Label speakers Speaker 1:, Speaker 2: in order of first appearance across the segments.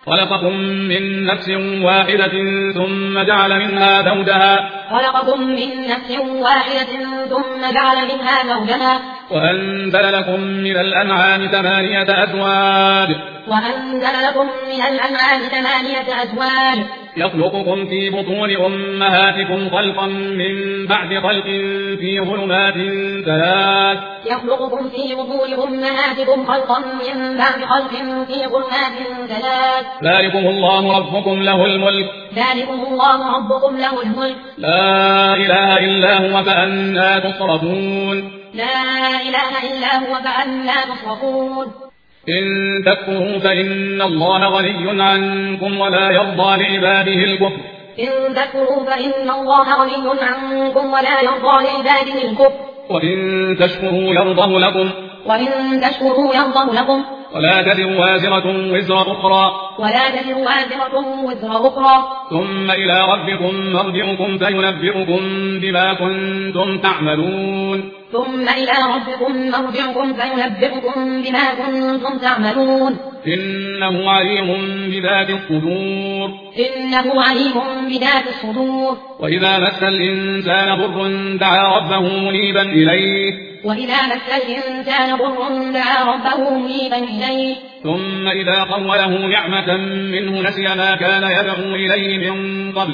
Speaker 1: خلقكم من نفس واحدة ثم جعل منها زوجها وأنزل لكم من الأنعام ثمانية أزواج يخلقكم في بطون أمهاتكم خلقا من بعد خلق في ظلمات ثلاث ذلكم الله ربكم له الملك لا إله إلا هو فأنى تصرفون إن تكفروا فإن الله غني عنكم ولا يرضى لعباده الكفر وإن تشكروا يرضه لكم ولا تزر وازرة وزر أخرى ثم إلى ربكم مرجعكم فينبئكم بما كنتم تعملون إنه عليم بذات الصدور وإذا مس الإنسان ضر دعا ربه منيبا إليه ثم إذا خوله نعمة منه نسي ما كان يدعو إليه من قبل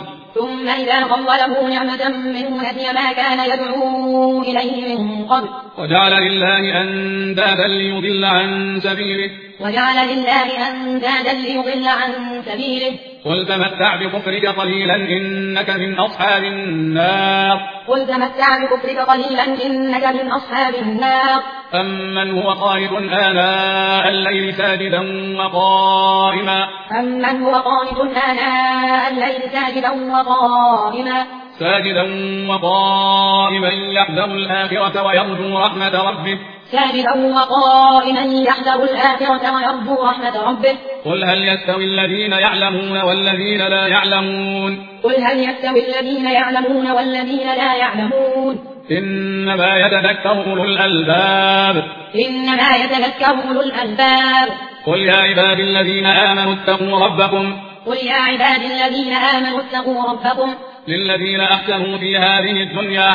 Speaker 1: وجعل لله أندادا ليضل عن سبيله قل تمتع بكفرك قليلا إنك من أصحاب النار أمن هو قانت آناء الليل ساجدا وقائما يحذر الآخرة ويرجو رحمة ربه قل هل يستوي الذين يعلمون والذين لا يعلمون إنما يتذكر أولو الألباب قل يا عبادي الذين آمنوا اتقوا ربكم للذين أحسنوا في هذه الدنيا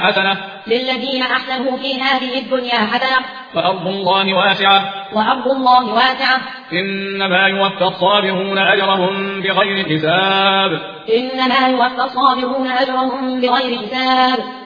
Speaker 1: حسنة وأرض الله واسعة إنما يوفى الصابرون أجرهم بغير حساب